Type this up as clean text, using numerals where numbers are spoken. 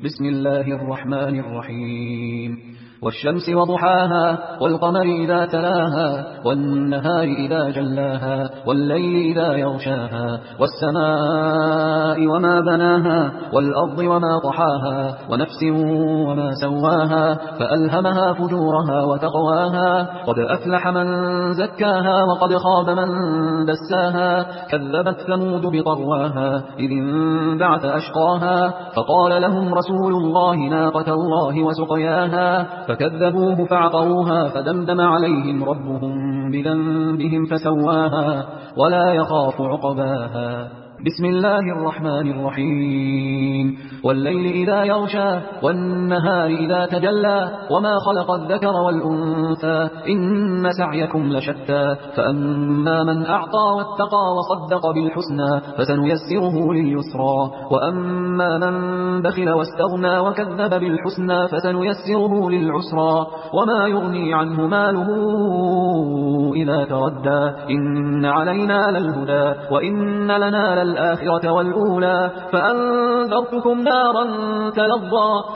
بسم الله الرحمن الرحيم والشمس وضحاها والقمر إذا تلاها والنهار إذا جلاها والليل إذا يغشاها والسماء وما بناها والأرض وما طحاها ونفس وما سواها فألهمها فجورها وتقواها قد أفلح من زكاها وقد خاب من دساها كذبت ثمود بطغواها إذ انبعث أشقاها فقال لهم رسول الله ناقة الله وسقياها فكذبوه فعقروها فدمدم عليهم ربهم بذنبهم فسواها ولا يخاف عقباها بسم الله الرحمن الرحيم والليل إذا يغشى والنهار إذا تجلى وما خلق الذكر والأنثى إن سعيكم لشتى فأما من أعطى واتقى وصدق بالحسنى فسنيسره لليسرى وأما من بخل واستغنى وكذب بالحسنى فسنيسره للعسرى وما يغني عنه ماله إذا تردى إن علينا للهدى وإن لنا للآخرة والأولى فأنذرتكم نارا تلظى